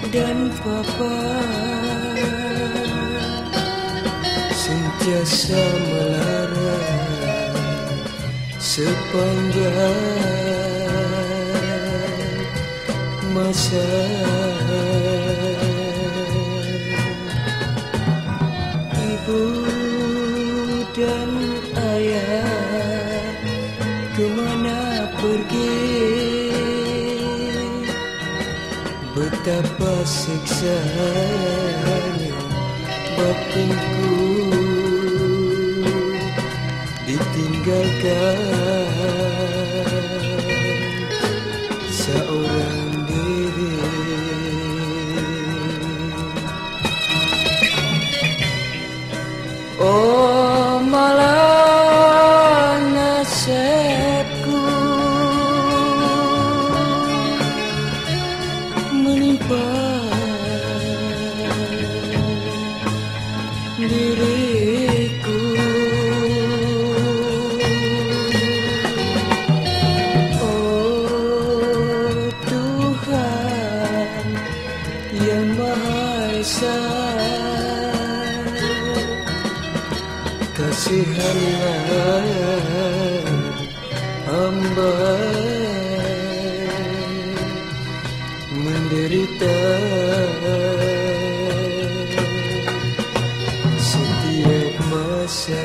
dan Papa sentiasa melarang sepanjang masa. Ibu dan ayah kemana pergi? Betapa siksanya batinku ditinggalkan seorang diri. Oh malah nasibku menimpa diriku. Oh Tuhan yang Maha Esa, kasihanlah hamba menderita setiap masa.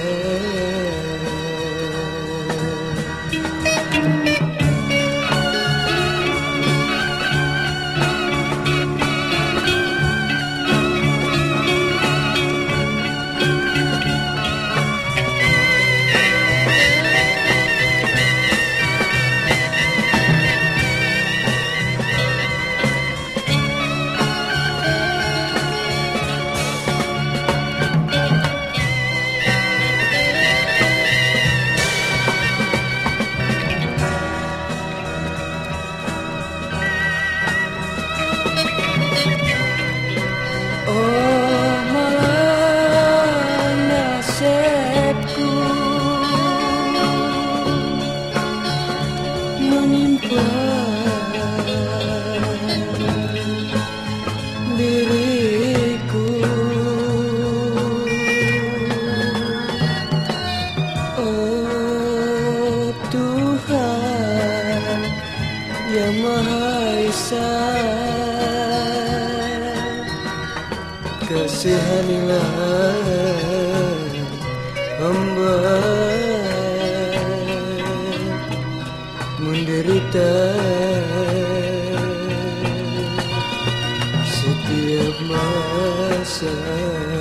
Oh malah nasibku menimpa diriku. Oh Tuhan yang Maha Esa, kasihanilah hamba menderita setiap masa.